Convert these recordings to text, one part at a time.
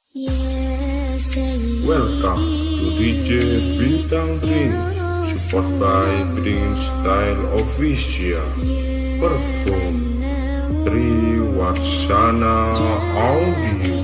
Welcome to DJ Bintang Green, support by Green Style Official. Perform Triwarsana Audio.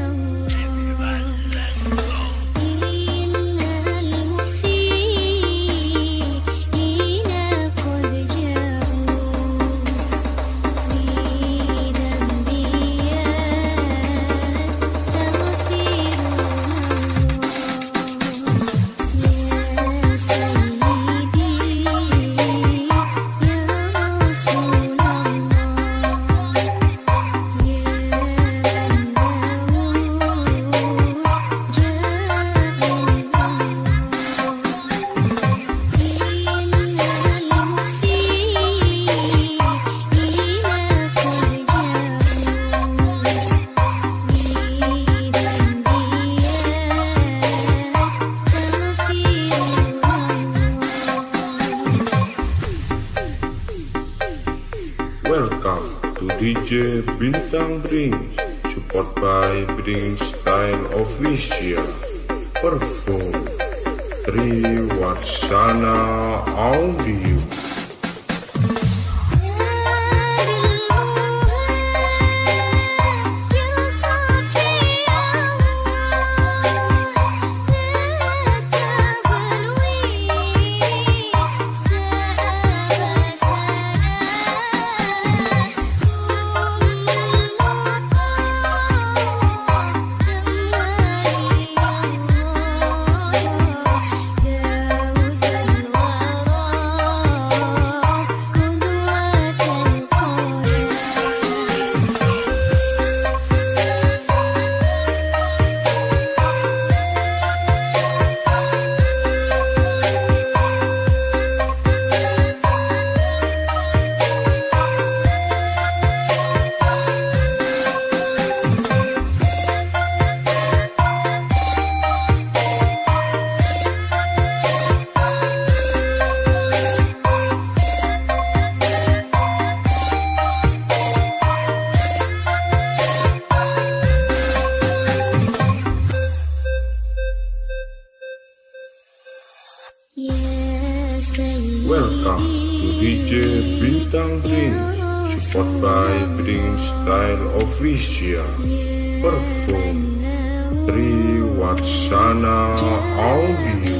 Welcome to DJ Bintang Brings, support by Bring Style Official. Perform Triwarsana Audio. Welcome to DJ Bintang Brings, support by Bring Style Official. Perform Triwarsana Audio.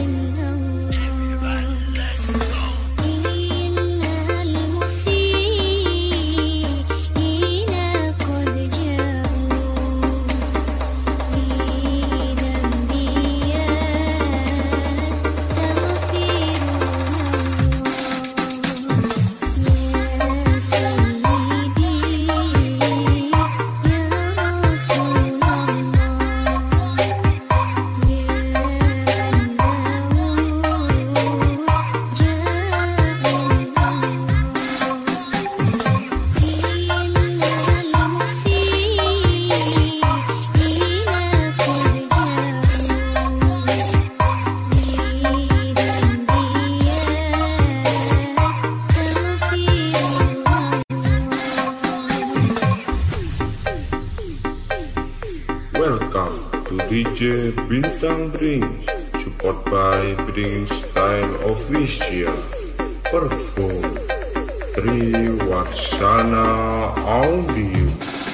Welcome to DJ Bintang Brings, support by Bring Style Official. Perform Triwarsana Audio.